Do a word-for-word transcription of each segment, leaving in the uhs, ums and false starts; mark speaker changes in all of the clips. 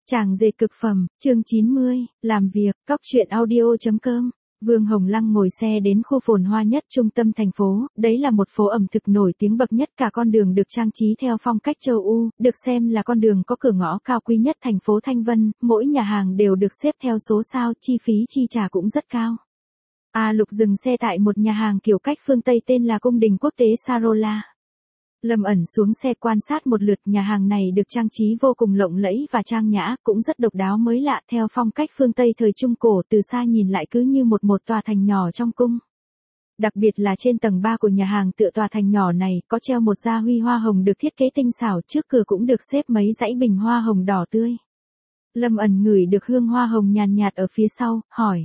Speaker 1: Tràng dệt cực phẩm, chương chín mươi, làm việc, cóc truyện audio.com. Vương Hồng Lăng ngồi xe đến khu phồn hoa nhất trung tâm thành phố, đấy là một phố ẩm thực nổi tiếng bậc nhất, cả con đường được trang trí theo phong cách châu Âu, được xem là con đường có cửa ngõ cao quý nhất thành phố Thanh Vân, mỗi nhà hàng đều được xếp theo số sao, chi phí chi trả cũng rất cao. A Lục dừng xe tại một nhà hàng kiểu cách phương Tây tên là Cung đình Quốc tế Sarola. Lâm ẩn xuống xe quan sát một lượt, nhà hàng này được trang trí vô cùng lộng lẫy và trang nhã, cũng rất độc đáo mới lạ theo phong cách phương Tây thời Trung Cổ, từ xa nhìn lại cứ như một một tòa thành nhỏ trong cung. Đặc biệt là trên tầng ba của nhà hàng tựa tòa thành nhỏ này, có treo một gia huy hoa hồng được thiết kế tinh xảo, trước cửa cũng được xếp mấy dãy bình hoa hồng đỏ tươi. Lâm ẩn ngửi được hương hoa hồng nhàn nhạt ở phía sau, hỏi.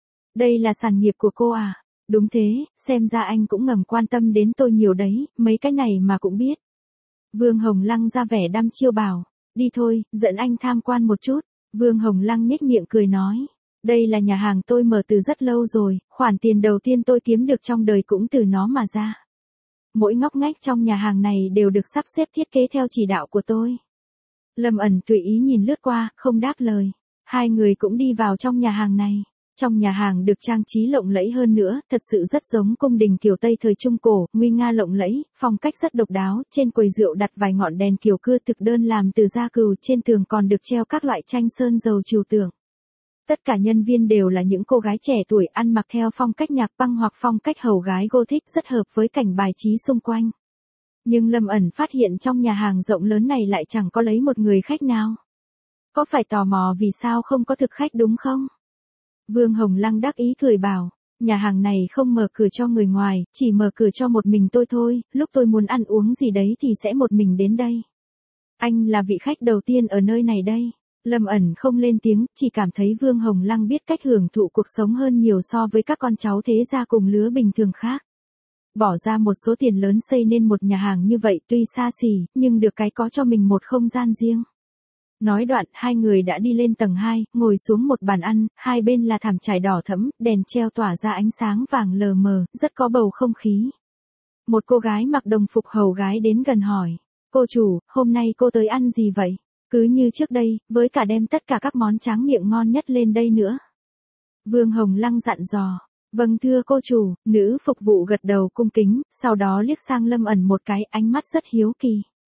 Speaker 1: Đây là sản nghiệp của cô à? Đúng thế, xem ra anh cũng ngầm quan tâm đến tôi nhiều đấy, mấy cái này mà cũng biết. Vương Hồng Lăng ra vẻ đăm chiêu bảo, đi thôi, dẫn anh tham quan một chút. Vương Hồng Lăng nhếch miệng cười nói, đây là nhà hàng tôi mở từ rất lâu rồi, khoản tiền đầu tiên tôi kiếm được trong đời cũng từ nó mà ra. Mỗi ngóc ngách trong nhà hàng này đều được sắp xếp thiết kế theo chỉ đạo của tôi. Lâm ẩn tùy ý nhìn lướt qua, không đáp lời. Hai người cũng đi vào trong nhà hàng này. Trong nhà hàng được trang trí lộng lẫy hơn nữa, thật sự rất giống cung đình kiểu Tây thời Trung Cổ, nguy nga lộng lẫy, phong cách rất độc đáo, trên quầy rượu đặt vài ngọn đèn kiểu cưa thực đơn làm từ da cừu, trên tường còn được treo các loại tranh sơn dầu trừu tượng. Tất cả nhân viên đều là những cô gái trẻ tuổi ăn mặc theo phong cách nhạc băng hoặc phong cách hầu gái Gothic, rất hợp với cảnh bài trí xung quanh. Nhưng Lâm ẩn phát hiện trong nhà hàng rộng lớn này lại chẳng có lấy một người khách nào. Có phải tò mò vì sao không có thực khách đúng không? Vương Hồng Lăng đắc ý cười bảo, nhà hàng này không mở cửa cho người ngoài, chỉ mở cửa cho một mình tôi thôi, lúc tôi muốn ăn uống gì đấy thì sẽ một mình đến đây. Anh là vị khách đầu tiên ở nơi này đây. Lâm ẩn không lên tiếng, chỉ cảm thấy Vương Hồng Lăng biết cách hưởng thụ cuộc sống hơn nhiều so với các con cháu thế gia cùng lứa bình thường khác. Bỏ ra một số tiền lớn xây nên một nhà hàng như vậy tuy xa xỉ, nhưng được cái có cho mình một không gian riêng. Nói đoạn, hai người đã đi lên tầng hai, ngồi xuống một bàn ăn, hai bên là thảm trải đỏ thẫm, đèn treo tỏa ra ánh sáng vàng lờ mờ, rất có bầu không khí. Một cô gái mặc đồng phục hầu gái đến gần hỏi, cô chủ, hôm nay cô tới ăn gì vậy? Cứ như trước đây, với cả đem tất cả các món tráng miệng ngon nhất lên đây nữa. Vương Hồng Lăng dặn dò, vâng thưa cô chủ, nữ phục vụ gật đầu cung kính, sau đó liếc sang Lâm ẩn một cái, ánh mắt rất hiếu kỳ.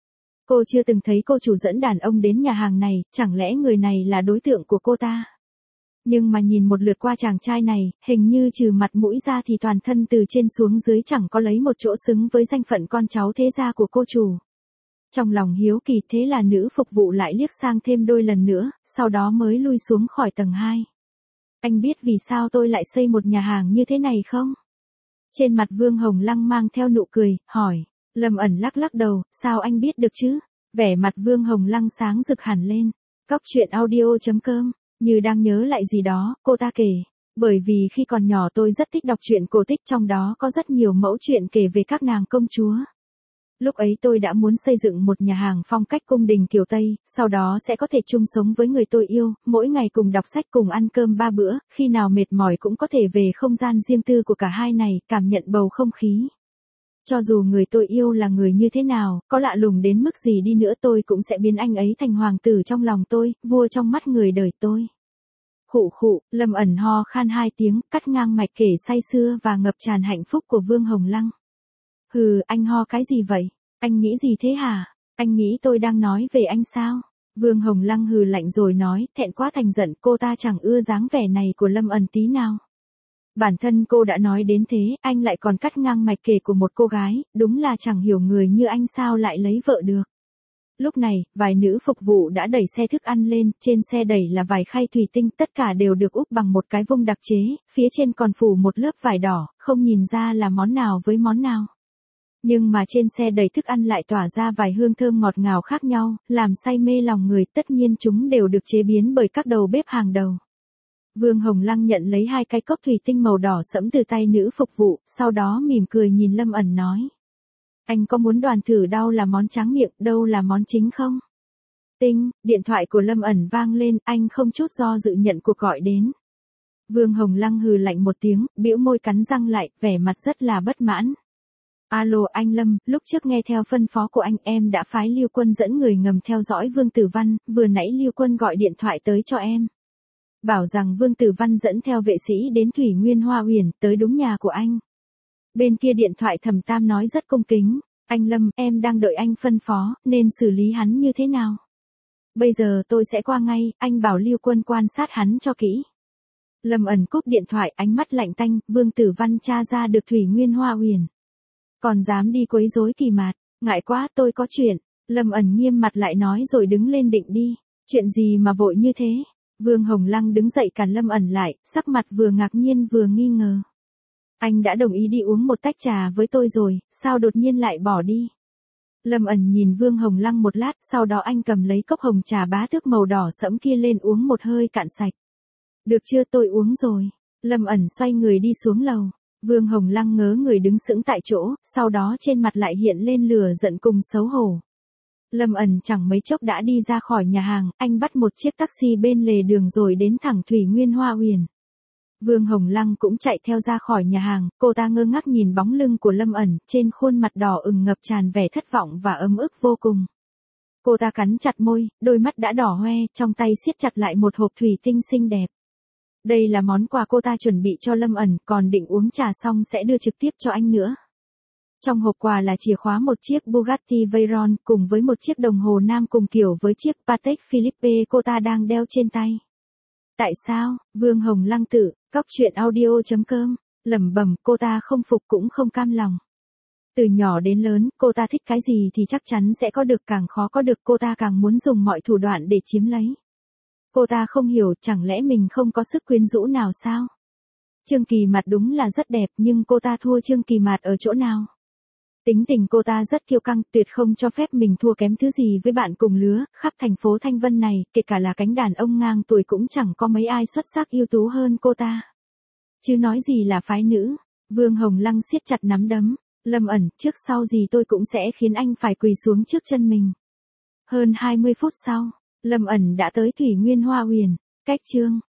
Speaker 1: Cô chưa từng thấy cô chủ dẫn đàn ông đến nhà hàng này, chẳng lẽ người này là đối tượng của cô ta? Nhưng mà nhìn một lượt qua chàng trai này, hình như trừ mặt mũi ra thì toàn thân từ trên xuống dưới chẳng có lấy một chỗ xứng với danh phận con cháu thế gia của cô chủ. Trong lòng hiếu kỳ thế là nữ phục vụ lại liếc sang thêm đôi lần nữa, sau đó mới lui xuống khỏi tầng hai. Anh biết vì sao tôi lại xây một nhà hàng như thế này không? Trên mặt Vương Hồng Lăng mang theo nụ cười, hỏi. Lâm ẩn lắc lắc đầu, sao anh biết được chứ? Vẻ mặt Vương Hồng Lăng sáng rực hẳn lên. Cóc truyện audio.com, như đang nhớ lại gì đó, cô ta kể. Bởi vì khi còn nhỏ tôi rất thích đọc truyện cổ tích, trong đó có rất nhiều mẫu truyện kể về các nàng công chúa. Lúc ấy tôi đã muốn xây dựng một nhà hàng phong cách cung đình kiểu Tây, sau đó sẽ có thể chung sống với người tôi yêu, mỗi ngày cùng đọc sách cùng ăn cơm ba bữa, khi nào mệt mỏi cũng có thể về không gian riêng tư của cả hai này, cảm nhận bầu không khí. Cho dù người tôi yêu là người như thế nào, có lạ lùng đến mức gì đi nữa tôi cũng sẽ biến anh ấy thành hoàng tử trong lòng tôi, vua trong mắt người đời tôi. Khụ khụ, Lâm ẩn ho khan hai tiếng, cắt ngang mạch kể say sưa và ngập tràn hạnh phúc của Vương Hồng Lăng. Hừ, anh ho cái gì vậy? Anh nghĩ gì thế hả? Anh nghĩ tôi đang nói về anh sao? Vương Hồng Lăng hừ lạnh rồi nói, thẹn quá thành giận, cô ta chẳng ưa dáng vẻ này của Lâm ẩn tí nào. Bản thân cô đã nói đến thế, anh lại còn cắt ngang mạch kể của một cô gái, đúng là chẳng hiểu người như anh sao lại lấy vợ được. Lúc này, vài nữ phục vụ đã đẩy xe thức ăn lên, trên xe đẩy là vài khay thủy tinh, tất cả đều được úp bằng một cái vung đặc chế, phía trên còn phủ một lớp vải đỏ, không nhìn ra là món nào với món nào. Nhưng mà trên xe đẩy thức ăn lại tỏa ra vài hương thơm ngọt ngào khác nhau, làm say mê lòng người, tất nhiên chúng đều được chế biến bởi các đầu bếp hàng đầu. Vương Hồng Lăng nhận lấy hai cái cốc thủy tinh màu đỏ sẫm từ tay nữ phục vụ, sau đó mỉm cười nhìn Lâm ẩn nói. Anh có muốn đoàn thử đâu là món tráng miệng, đâu là món chính không? Tinh, điện thoại của Lâm ẩn vang lên, anh không chút do dự nhận cuộc gọi đến. Vương Hồng Lăng hừ lạnh một tiếng, bĩu môi cắn răng lại, vẻ mặt rất là bất mãn. Alo anh Lâm, lúc trước nghe theo phân phó của anh em đã phái Lưu Quân dẫn người ngầm theo dõi Vương Tử Văn, vừa nãy Lưu Quân gọi điện thoại tới cho em. Bảo rằng Vương Tử Văn dẫn theo vệ sĩ đến Thủy Nguyên Hoa Uyển, tới đúng nhà của anh. Bên kia điện thoại Thẩm Tam nói rất cung kính, anh Lâm, em đang đợi anh phân phó, nên xử lý hắn như thế nào? Bây giờ tôi sẽ qua ngay, anh bảo Lưu Quân quan sát hắn cho kỹ. Lâm ẩn cúp điện thoại, ánh mắt lạnh tanh, Vương Tử Văn tra ra được Thủy Nguyên Hoa Uyển. Còn dám đi quấy rối Kỳ Mạt, ngại quá tôi có chuyện. Lâm ẩn nghiêm mặt lại nói rồi đứng lên định đi. Chuyện gì mà vội như thế? Vương Hồng Lăng đứng dậy cản Lâm ẩn lại, sắc mặt vừa ngạc nhiên vừa nghi ngờ. Anh đã đồng ý đi uống một tách trà với tôi rồi, sao đột nhiên lại bỏ đi? Lâm ẩn nhìn Vương Hồng Lăng một lát, sau đó anh cầm lấy cốc hồng trà bá thước màu đỏ sẫm kia lên uống một hơi cạn sạch. Được chưa, tôi uống rồi. Lâm ẩn xoay người đi xuống lầu. Vương Hồng Lăng ngớ người đứng sững tại chỗ, sau đó trên mặt lại hiện lên lửa giận cùng xấu hổ. Lâm ẩn chẳng mấy chốc đã đi ra khỏi nhà hàng, anh bắt một chiếc taxi bên lề đường rồi đến thẳng Thủy Nguyên Hoa Uyển. Vương Hồng Lăng cũng chạy theo ra khỏi nhà hàng, cô ta ngơ ngác nhìn bóng lưng của Lâm ẩn, trên khuôn mặt đỏ ửng ngập tràn vẻ thất vọng và ấm ức vô cùng. Cô ta cắn chặt môi, đôi mắt đã đỏ hoe, trong tay siết chặt lại một hộp thủy tinh xinh đẹp. Đây là món quà cô ta chuẩn bị cho Lâm ẩn, còn định uống trà xong sẽ đưa trực tiếp cho anh nữa. Trong hộp quà là chìa khóa một chiếc Bugatti Veyron cùng với một chiếc đồng hồ nam cùng kiểu với chiếc Patek Philippe cô ta đang đeo trên tay. Tại sao? Vương Hồng Lăng tự, cóc truyện audio chấm com, lẩm bẩm, cô ta không phục cũng không cam lòng. Từ nhỏ đến lớn, cô ta thích cái gì thì chắc chắn sẽ có được, càng khó có được cô ta càng muốn dùng mọi thủ đoạn để chiếm lấy. Cô ta không hiểu, chẳng lẽ mình không có sức quyến rũ nào sao? Trương Kỳ Mạt đúng là rất đẹp, nhưng cô ta thua Trương Kỳ Mạt ở chỗ nào? Tính tình cô ta rất kiêu căng, tuyệt không cho phép mình thua kém thứ gì với bạn cùng lứa, khắp thành phố Thanh Vân này, kể cả là cánh đàn ông ngang tuổi cũng chẳng có mấy ai xuất sắc ưu tú hơn cô ta. Chứ nói gì là phái nữ. Vương Hồng Lăng siết chặt nắm đấm, Lâm ẩn, trước sau gì tôi cũng sẽ khiến anh phải quỳ xuống trước chân mình. Hơn hai mươi phút sau, Lâm ẩn đã tới Thủy Nguyên Hoa Uyển, cách chương